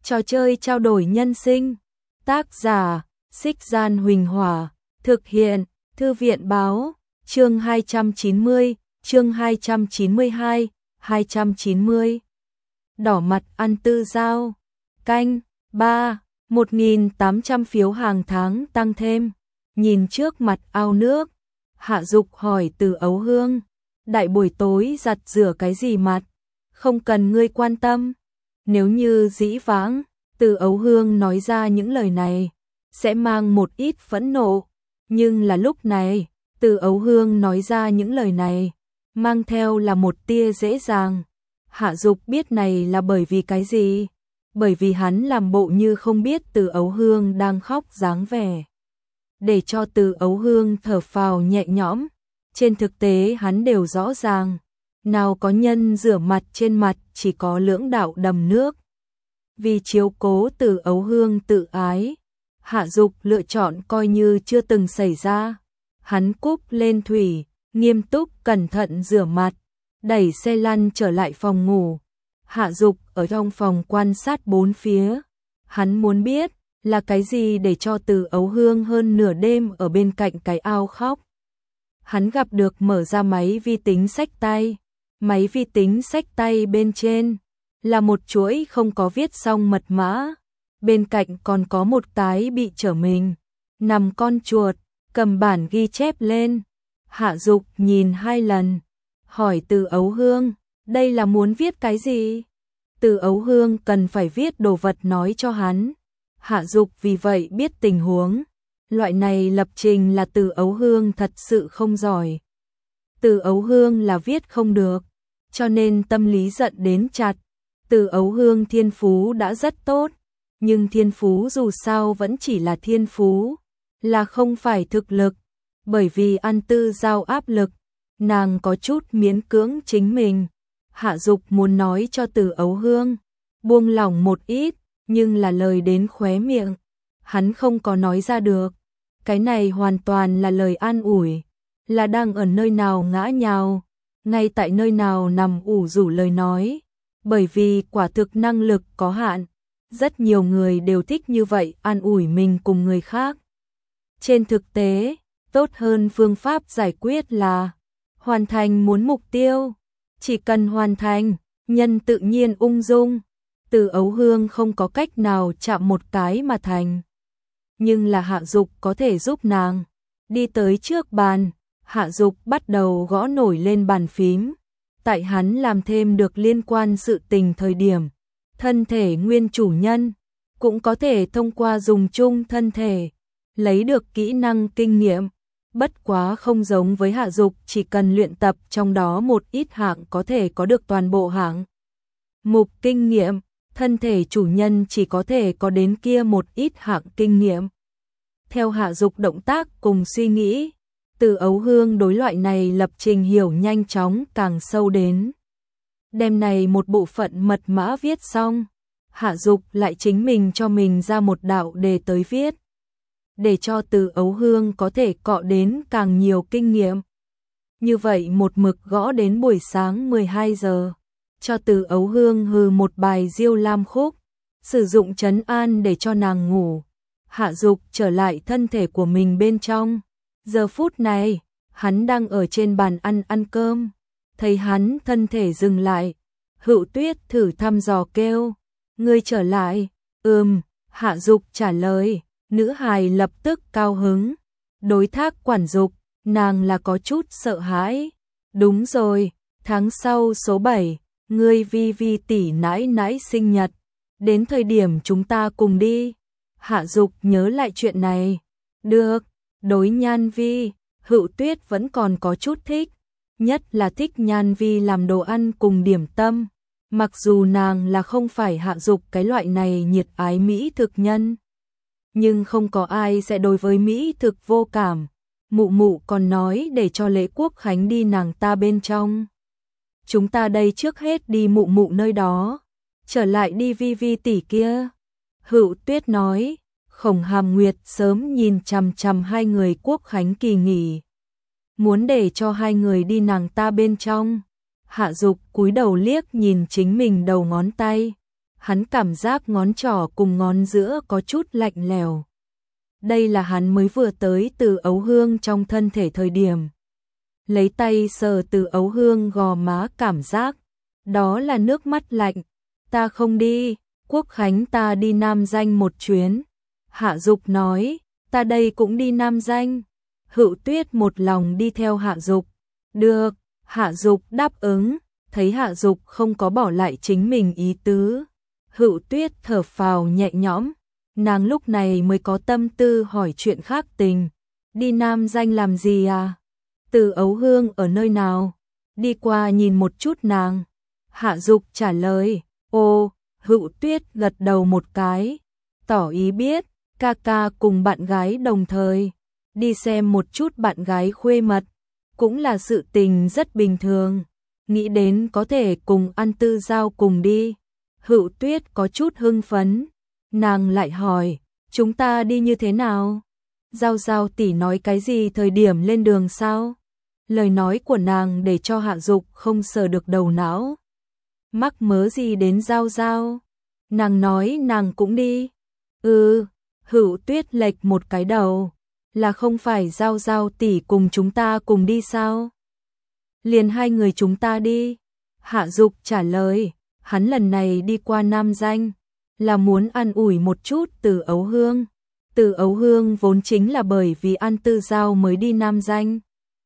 Trò chơi trao đổi nhân sinh. Tác giả: Xích Gian Huỳnh Hỏa. Thực hiện: Thư viện báo. Chương 290, chương 292, 290. Đỏ mặt ăn tư dao. Canh 3, 1.800 phiếu hàng tháng tăng thêm. Nhìn trước mặt ao nước, Hạ Dục hỏi Từ Ấu Hương, đại buổi tối giặt rửa cái gì mặt, không cần ngươi quan tâm. Nếu như dĩ vãng, Từ Ấu Hương nói ra những lời này, sẽ mang một ít phẫn nộ, nhưng là lúc này, Từ Ấu Hương nói ra những lời này, mang theo là một tia dễ dàng. Hạ Dục biết này là bởi vì cái gì? Bởi vì hắn làm bộ như không biết Từ Ấu Hương đang khóc dáng vẻ, để cho Từ Ấu Hương thở phào nhẹ nhõm. Trên thực tế hắn đều rõ ràng, nào có nhân rửa mặt trên mặt chỉ có lưỡng đạo đầm nước. Vì chiếu cố Từ Ấu Hương tự ái, Hạ Dục lựa chọn coi như chưa từng xảy ra. Hắn cúp lên thủy, nghiêm túc cẩn thận rửa mặt, đẩy xe lăn trở lại phòng ngủ. Hạ Dục ở trong phòng quan sát bốn phía. Hắn muốn biết là cái gì để cho Từ Ấu Hương hơn nửa đêm ở bên cạnh cái ao khóc. Hắn gặp được mở ra máy vi tính xách tay. Máy vi tính xách tay bên trên là một chuỗi không có viết xong mật mã. Bên cạnh còn có một cái bị trở mình, nằm con chuột, cầm bản ghi chép lên. Hạ Dục nhìn 2 lần, hỏi Từ Ấu Hương, đây là muốn viết cái gì? Từ Ấu Hương cần phải viết đồ vật nói cho hắn. Hạ Dục vì vậy biết tình huống. Loại này lập trình là Từ Ấu Hương thật sự không giỏi. Từ Ấu Hương là viết không được, cho nên tâm lý giận đến chặt. Từ Ấu Hương thiên phú đã rất tốt, nhưng thiên phú dù sao vẫn chỉ là thiên phú, là không phải thực lực. Bởi vì ăn tư giao áp lực, nàng có chút miễn cưỡng chính mình. Hạ Dục muốn nói cho Từ Ấu Hương buông lỏng một ít, nhưng là lời đến khóe miệng, hắn không có nói ra được. Cái này hoàn toàn là lời an ủi, là đang ở nơi nào ngã nhào, ngay tại nơi nào nằm ủ rũ lời nói. Bởi vì quả thực năng lực có hạn, rất nhiều người đều thích như vậy an ủi mình cùng người khác. Trên thực tế, tốt hơn phương pháp giải quyết là hoàn thành muốn mục tiêu. Chỉ cần hoàn thành, nhân tự nhiên ung dung. Từ Ấu Hương không có cách nào chạm một cái mà thành. Nhưng là Hạ Dục có thể giúp nàng. Đi tới trước bàn, Hạ Dục bắt đầu gõ nổi lên bàn phím. Tại hắn làm thêm được liên quan sự tình thời điểm, thân thể nguyên chủ nhân cũng có thể thông qua dùng chung thân thể lấy được kỹ năng kinh nghiệm. Bất quá không giống với Hạ Dục chỉ cần luyện tập trong đó một ít hạng có thể có được toàn bộ hạng mục kinh nghiệm, thân thể chủ nhân chỉ có thể có đến kia một ít hạng kinh nghiệm. Theo Hạ Dục động tác cùng suy nghĩ, Từ Ấu Hương đối loại này lập trình hiểu nhanh chóng càng sâu đến. Đêm này một bộ phận mật mã viết xong, Hạ Dục lại chính mình cho mình ra một đạo đề tới viết, để cho Từ Ấu Hương có thể cọ đến càng nhiều kinh nghiệm. Như vậy một mực gõ đến buổi sáng 12 giờ, cho Từ Ấu Hương hừ một bài Diêu Lam khúc, sử dụng trấn an để cho nàng ngủ. Hạ Dục trở lại thân thể của mình bên trong. Giờ phút này, hắn đang ở trên bàn ăn cơm. Thấy hắn thân thể dừng lại, Hữu Tuyết thử thăm dò kêu, ngươi trở lại. Hạ Dục trả lời. Nữ hài lập tức cao hứng. Đối Thác quản Dục, nàng là có chút sợ hãi. Đúng rồi, tháng sau số 7, ngươi Vi Vi tỷ nãi nãi sinh nhật, đến thời điểm chúng ta cùng đi. Hạ Dục nhớ lại chuyện này. Được. Đối Nhan Vi, Hữu Tuyết vẫn còn có chút thích, nhất là thích Nhan Vi làm đồ ăn cùng điểm tâm. Mặc dù nàng là không phải Hạ Dục cái loại này nhiệt ái mỹ thực nhân, nhưng không có ai sẽ đối với mỹ thực vô cảm. Mụ mụ còn nói để cho lễ quốc khánh đi nàng ta bên trong. Chúng ta đây trước hết đi mụ mụ nơi đó, trở lại đi Vi Vi tỷ kia. Hữu Tuyết nói. Khổng Hàm Nguyệt sớm nhìn chằm chằm hai người quốc khánh kỳ nghỉ, muốn để cho hai người đi nàng ta bên trong. Hạ Dục cúi đầu liếc nhìn chính mình đầu ngón tay. hắn cảm giác ngón trỏ cùng ngón giữa có chút lạnh lèo. Đây là hắn mới vừa tới từ ấu hương trong thân thể thời điểm. Lấy tay sờ từ ấu hương gò má cảm giác, đó là nước mắt lạnh. Ta không đi, Quốc Khánh ta đi Nam Danh một chuyến. Hạ Dục nói, ta đây cũng đi Nam Danh. Hữu Tuyết một lòng đi theo Hạ Dục. Được, Hạ Dục đáp ứng, thấy Hạ Dục không có bỏ lại chính mình ý tứ. Hữu Tuyết thở phào nhẹ nhõm, nàng lúc này mới có tâm tư hỏi chuyện khác tình. Đi Nam Danh làm gì à? Từ ấu hương ở nơi nào? Đi qua nhìn một chút nàng. Hạ Dục trả lời, ồ, Hữu Tuyết gật đầu một cái, tỏ ý biết, ca ca cùng bạn gái đồng thời. Đi xem một chút bạn gái khuê mật, cũng là sự tình rất bình thường. Nghĩ đến có thể cùng An Tư Giao cùng đi. Hữu Tuyết có chút hưng phấn, nàng lại hỏi, chúng ta đi như thế nào? Giao Giao tỷ nói cái gì thời điểm lên đường sao? Lời nói của nàng để cho Hạ Dục không sờ được đầu não. Mắc mớ gì đến Giao Giao? Nàng nói nàng cũng đi. Hữu Tuyết lệch một cái đầu, là không phải Giao Giao tỷ cùng chúng ta cùng đi sao? Liền hai người chúng ta đi. Hạ Dục trả lời, hắn lần này đi qua Nam Danh, là muốn an ủi một chút Từ ấu hương. Từ ấu hương vốn chính là bởi vì An Tư Giao mới đi Nam Danh.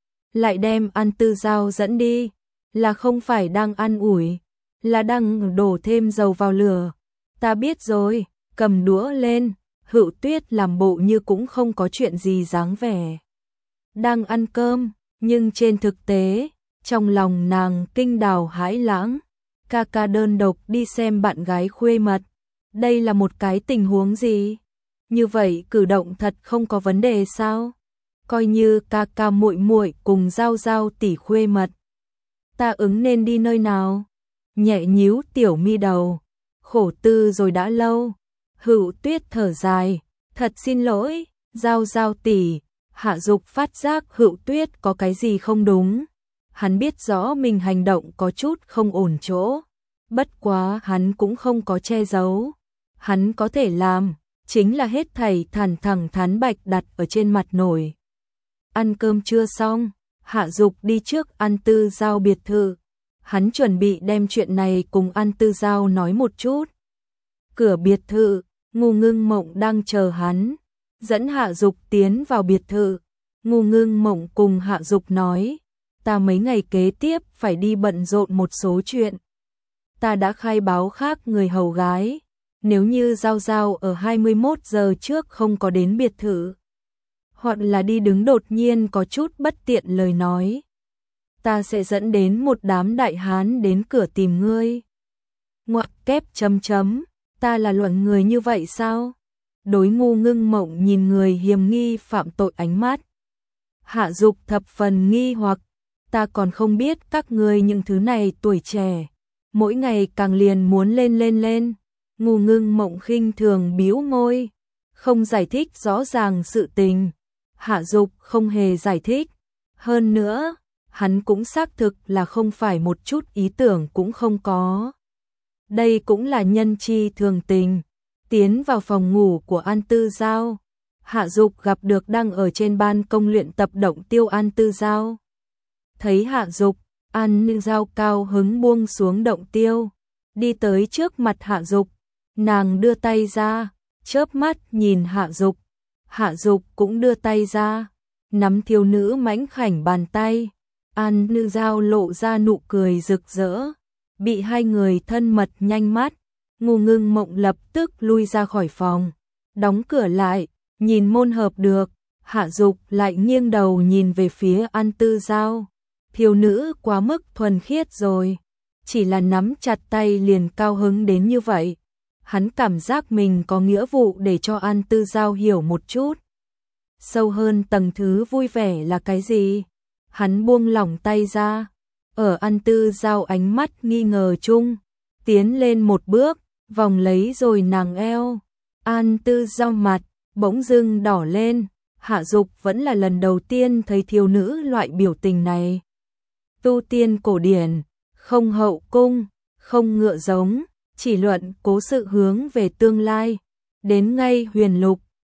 Lại đem An Tư Giao dẫn đi, là không phải đang an ủi, là đang đổ thêm dầu vào lửa. Ta biết rồi, cầm đũa lên. Hữu Tuyết làm bộ như cũng không có chuyện gì dáng vẻ đang ăn cơm, nhưng trên thực tế, trong lòng nàng kinh đào hãi lãng. Ca ca đơn độc đi xem bạn gái khuê mật, đây là một cái tình huống gì? Như vậy cử động thật không có vấn đề sao? Coi như ca ca muội muội cùng Giao Giao tỷ khuê mật, ta ứng nên đi nơi nào? Nhẹ nhíu tiểu mi đầu, khổ tư rồi đã lâu. Hữu Tuyết thở dài, thật xin lỗi, Giao Giao tỷ. Hạ Dục phát giác Hữu Tuyết có cái gì không đúng. Hắn biết rõ mình hành động có chút không ổn chỗ, bất quá hắn cũng không có che giấu. Hắn có thể làm, chính là hết thảy thẳng thắn bạch đặt ở trên mặt nổi. Ăn cơm chưa xong, Hạ Dục đi trước An Tư Giao biệt thự. Hắn chuẩn bị đem chuyện này cùng An Tư Giao nói một chút. Cửa biệt thự, Ngô Ngưng Mộng đang chờ hắn, dẫn Hạ Dục tiến vào biệt thự. Ngô Ngưng Mộng cùng Hạ Dục nói, ta mấy ngày kế tiếp phải đi bận rộn một số chuyện. Ta đã khai báo khác người hầu gái, nếu như Giao Giao ở 21 giờ trước không có đến biệt thự, hoặc là đi đứng đột nhiên có chút bất tiện lời nói, ta sẽ dẫn đến một đám đại hán đến cửa tìm ngươi. Ngoặc kép chấm chấm, ta là loại người như vậy sao? Đối Ngô Ngưng Mộng nhìn người hiềm nghi phạm tội ánh mắt. Hạ Dục thập phần nghi hoặc, ta còn không biết các ngươi những thứ này tuổi trẻ, mỗi ngày càng liền muốn lên. Ngô Ngưng Mộng khinh thường bĩu môi, không giải thích rõ ràng sự tình. Hạ Dục không hề giải thích, hơn nữa, hắn cũng xác thực là không phải một chút ý tưởng cũng không có. Đây cũng là nhân chi thường tình. Tiến vào phòng ngủ của An Tư Giao, Hạ Dục gặp được đang ở trên ban công luyện tập động tiêu An Tư Giao. Thấy Hạ Dục, An Tư Giao cao hứng buông xuống động tiêu, đi tới trước mặt Hạ Dục, nàng đưa tay ra, chớp mắt nhìn Hạ Dục. Hạ Dục cũng đưa tay ra, nắm thiếu nữ mảnh khảnh bàn tay. An Tư Giao lộ ra nụ cười rực rỡ, bị hai người thân mật nhanh mắt. Ngô Ngưng Mộng lập tức lui ra khỏi phòng, đóng cửa lại, nhìn môn hợp được. Hạ Dục lại nghiêng đầu nhìn về phía An Tư Giao. Thiếu nữ quá mức thuần khiết rồi, chỉ là nắm chặt tay liền cao hứng đến như vậy. Hắn cảm giác mình có nghĩa vụ để cho An Tư Giao hiểu một chút sâu hơn tầng thứ vui vẻ là cái gì. Hắn buông lỏng tay ra, ở An Tư Giao ánh mắt nghi ngờ chung, tiến lên một bước, vòng lấy rồi nàng eo. An Tư Giao mặt bỗng dưng đỏ lên. Hạ Dục vẫn là lần đầu tiên thấy thiếu nữ loại biểu tình này. Tu tiên cổ điển, không hậu cung, không ngựa giống, chỉ luận cố sự hướng về tương lai. Đến ngay huyền lục,